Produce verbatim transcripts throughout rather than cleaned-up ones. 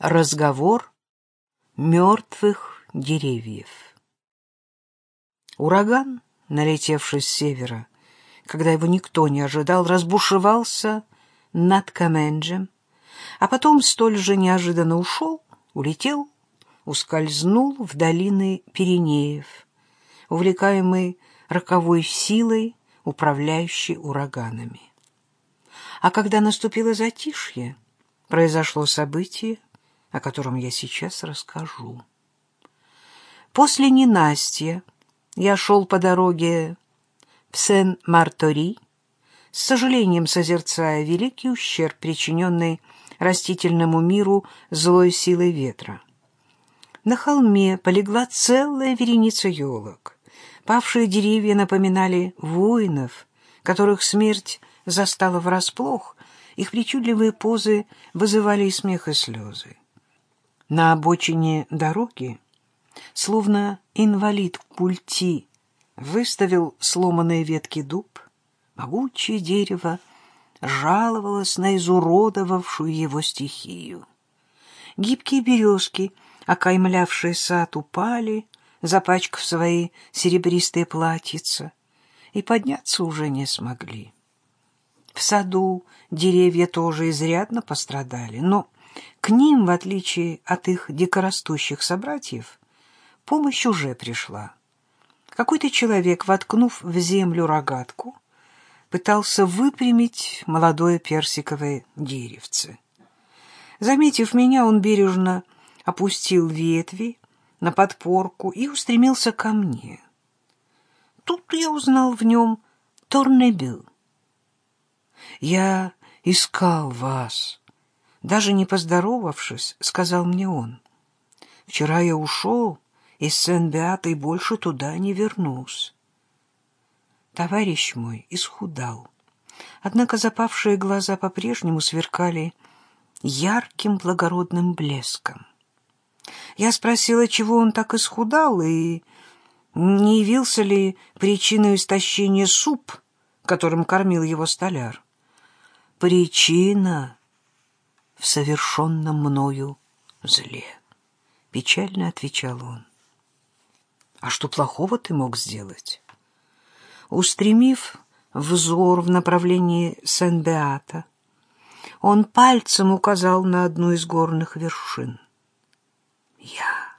Разговор мертвых деревьев. Ураган, налетевший с севера, когда его никто не ожидал, разбушевался над Каменджем, а потом столь же неожиданно ушел, улетел, ускользнул в долины Пиренеев, увлекаемый роковой силой, управляющей ураганами. А когда наступило затишье, произошло событие, о котором я сейчас расскажу. После ненастья я шел по дороге в Сен-Мартори, с сожалением созерцая великий ущерб, причиненный растительному миру злой силой ветра. На холме полегла целая вереница елок. Павшие деревья напоминали воинов, которых смерть застала врасплох. Их причудливые позы вызывали и смех, и слезы. На обочине дороги, словно инвалид в пульти, выставил сломанные ветки дуб. Могучее дерево жаловалось на изуродовавшую его стихию. Гибкие березки, окаймлявшие сад, упали, запачкав свои серебристые платьица, и подняться уже не смогли. В саду деревья тоже изрядно пострадали, но к ним, в отличие от их дикорастущих собратьев, помощь уже пришла. Какой-то человек, воткнув в землю рогатку, пытался выпрямить молодое персиковое деревце. Заметив меня, он бережно опустил ветви на подпорку и устремился ко мне. Тут я узнал в нем Торнебю. «Я искал вас». Даже не поздоровавшись, сказал мне он. «Вчера я ушел из Сен-Беата и больше туда не вернулся». Товарищ мой исхудал, однако запавшие глаза по-прежнему сверкали ярким благородным блеском. Я спросила, чего он так исхудал, и не явился ли причиной истощения суп, которым кормил его столяр. «Причина в совершенном мною зле», — печально отвечал он. «А что плохого ты мог сделать?» Устремив взор в направлении Сен-Беата, он пальцем указал на одну из горных вершин. «Я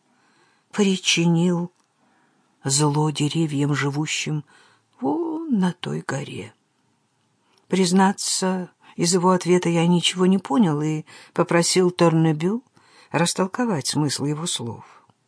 причинил зло деревьям, живущим вон на той горе». Признаться, из его ответа я ничего не понял и попросил Торнебю растолковать смысл его слов.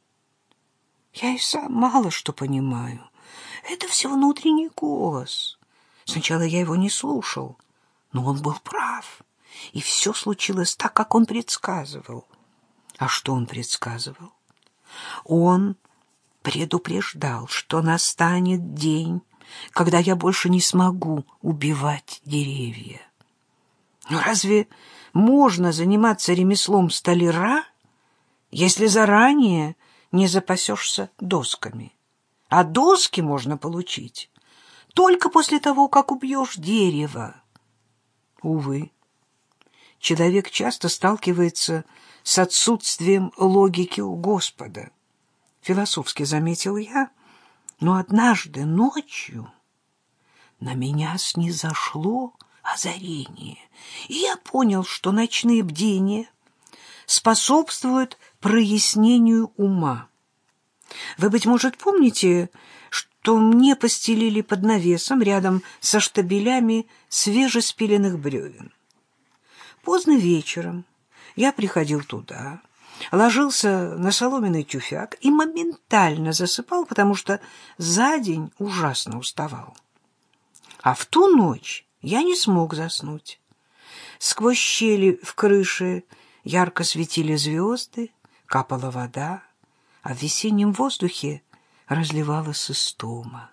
«Я и сам мало что понимаю. Это все внутренний голос. Сначала я его не слушал, но он был прав, и все случилось так, как он предсказывал». А что он предсказывал? Он предупреждал, что настанет день, когда я больше не смогу убивать деревья. Но разве можно заниматься ремеслом столяра, если заранее не запасешься досками? А доски можно получить только после того, как убьешь дерево. Увы, человек часто сталкивается с отсутствием логики у Господа, философски заметил я, но однажды ночью на меня снизошло озарение, и я понял, что ночные бдения способствуют прояснению ума. Вы, быть может, помните, что мне постелили под навесом рядом со штабелями свежеспиленных бревен. Поздно вечером я приходил туда, ложился на соломенный тюфяк и моментально засыпал, потому что за день ужасно уставал. А в ту ночь я не смог заснуть. Сквозь щели в крыше ярко светили звезды, капала вода, а в весеннем воздухе разливалась истома.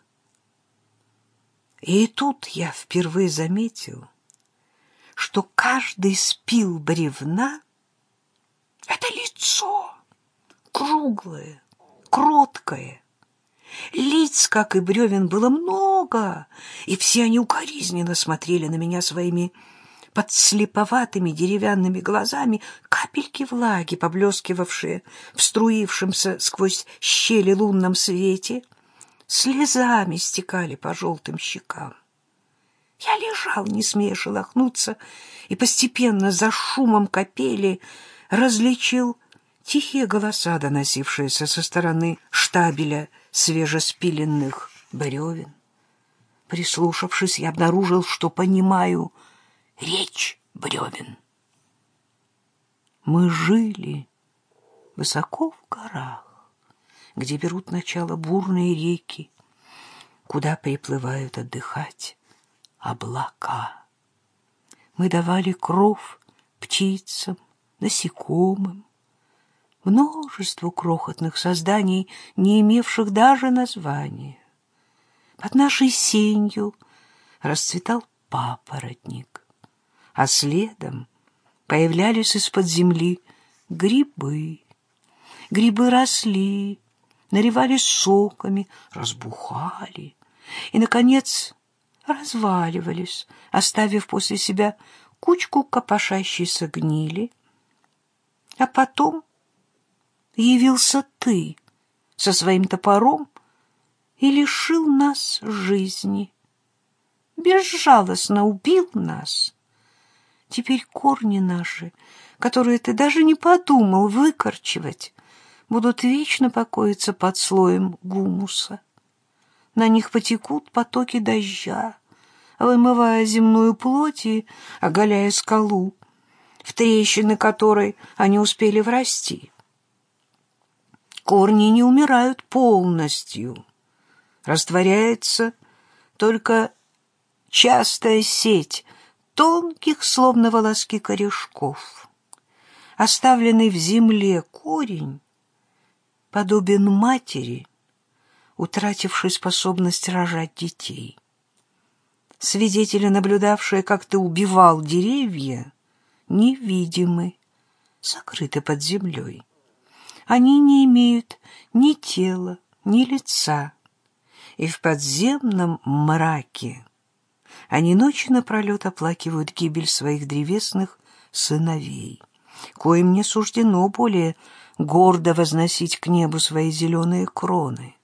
И тут я впервые заметил, что каждый спил бревна — это лицо, круглое, кроткое. Лиц, как и бревен, было много, и все они укоризненно смотрели на меня своими подслеповатыми деревянными глазами. капельки влаги, поблескивавшие в струившемся сквозь щели лунном свете, слезами стекали по желтым щекам. Я лежал, не смея шелохнуться, и постепенно за шумом капели различил тихие голоса, доносившиеся со стороны штабеля свежеспиленных бревен. Прислушавшись, я обнаружил, что понимаю речь бревен. Мы жили высоко в горах, где берут начало бурные реки, куда приплывают отдыхать облака. Мы давали кров птицам, насекомым, множеству крохотных созданий, не имевших даже названия. Под нашей сенью расцветал папоротник, а следом появлялись из-под земли грибы. Грибы росли, наливались соками, разбухали и, наконец, разваливались, оставив после себя кучку копошащейся гнили. А потом явился ты со своим топором и лишил нас жизни, безжалостно убил нас. Теперь корни наши, которые ты даже не подумал выкорчевать, будут вечно покоиться под слоем гумуса. На них потекут потоки дождя, вымывая земную плоть и оголяя скалу, в трещины которой они успели врасти. Корни не умирают полностью. Растворяется только частая сеть тонких, словно волоски, корешков. Оставленный в земле корень подобен матери, утратившей способность рожать детей. Свидетели, наблюдавшие, как ты убивал деревья, невидимы, сокрыты под землей. Они не имеют ни тела, ни лица, и в подземном мраке они ночи напролет оплакивают гибель своих древесных сыновей, коим не суждено более гордо возносить к небу свои зеленые кроны.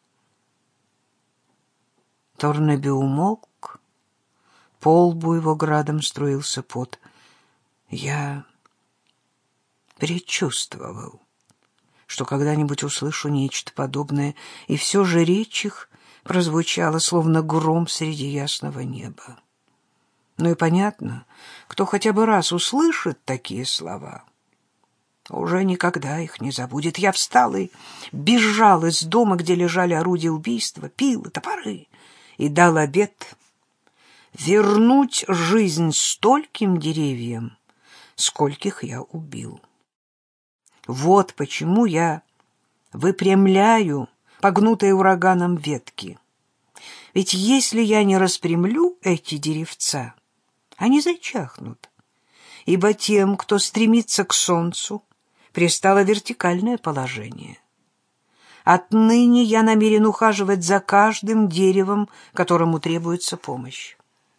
Торнеби умолк, по лбу его градом струился пот. Я предчувствовал, что когда-нибудь услышу нечто подобное, и все же речь их прозвучала, словно гром среди ясного неба. Ну и понятно, кто хотя бы раз услышит такие слова, уже никогда их не забудет. Я встал и бежал из дома, где лежали орудия убийства, пилы, топоры, и дал обет вернуть жизнь стольким деревьям, скольких я убил. Вот почему я выпрямляю погнутые ураганом ветки. Ведь если я не распрямлю эти деревца, они зачахнут, ибо тем, кто стремится к солнцу, пристало вертикальное положение. Отныне я намерен ухаживать за каждым деревом, которому требуется помощь.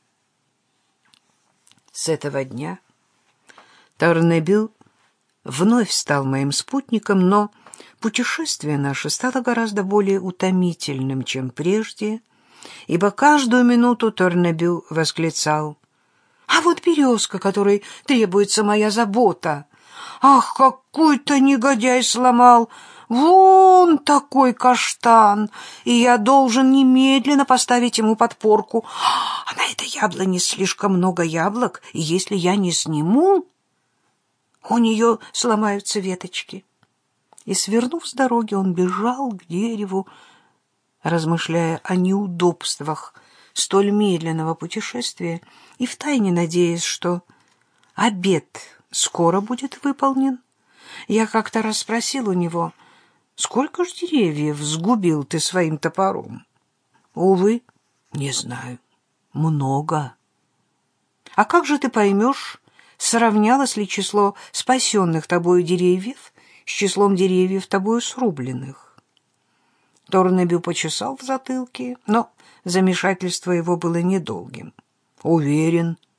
С этого дня Торнеби вновь стал моим спутником, но путешествие наше стало гораздо более утомительным, чем прежде, ибо каждую минуту Торнеби восклицал: «А вот березка, которой требуется моя забота! Ах, какой-то негодяй сломал вон такой каштан, и я должен немедленно поставить ему подпорку. А на этой яблоне слишком много яблок, и если я не сниму, у нее сломаются веточки». И, свернув с дороги, он бежал к дереву, размышляя о неудобствах столь медленного путешествия и втайне надеясь, что обет скоро будет выполнен. Я как-то раз спросил у него: «Сколько ж деревьев сгубил ты своим топором?» «Увы, не знаю. Много». «А как же ты поймешь, сравнялось ли число спасенных тобою деревьев с числом деревьев тобою срубленных?» Торнеби почесал в затылке, но замешательство его было недолгим. «Уверен,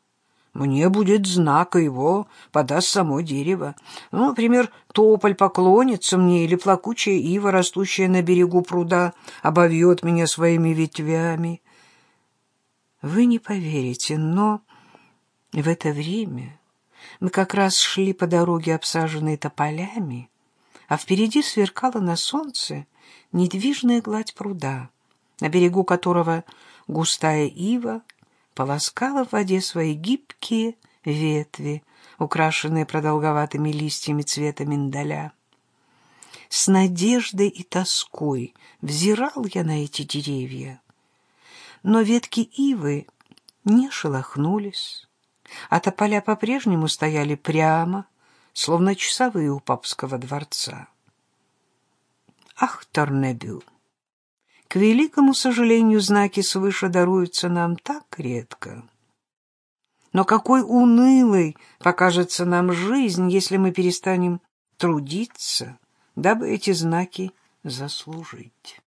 мне будет знак, и его подаст само дерево. Ну, например, тополь поклонится мне, или плакучая ива, растущая на берегу пруда, обовьет меня своими ветвями. Вы не поверите, но в это время мы как раз шли по дороге, обсаженной тополями, а впереди сверкала на солнце недвижная гладь пруда, на берегу которого густая ива полоскала в воде свои гибкие ветви, украшенные продолговатыми листьями цвета миндаля. С надеждой и тоской взирал я на эти деревья, но ветки ивы не шелохнулись, а тополя по-прежнему стояли прямо, словно часовые у папского дворца. Ах, Торнебю! К великому сожалению, знаки свыше даруются нам так редко. Но какой унылой покажется нам жизнь, если мы перестанем трудиться, дабы эти знаки заслужить.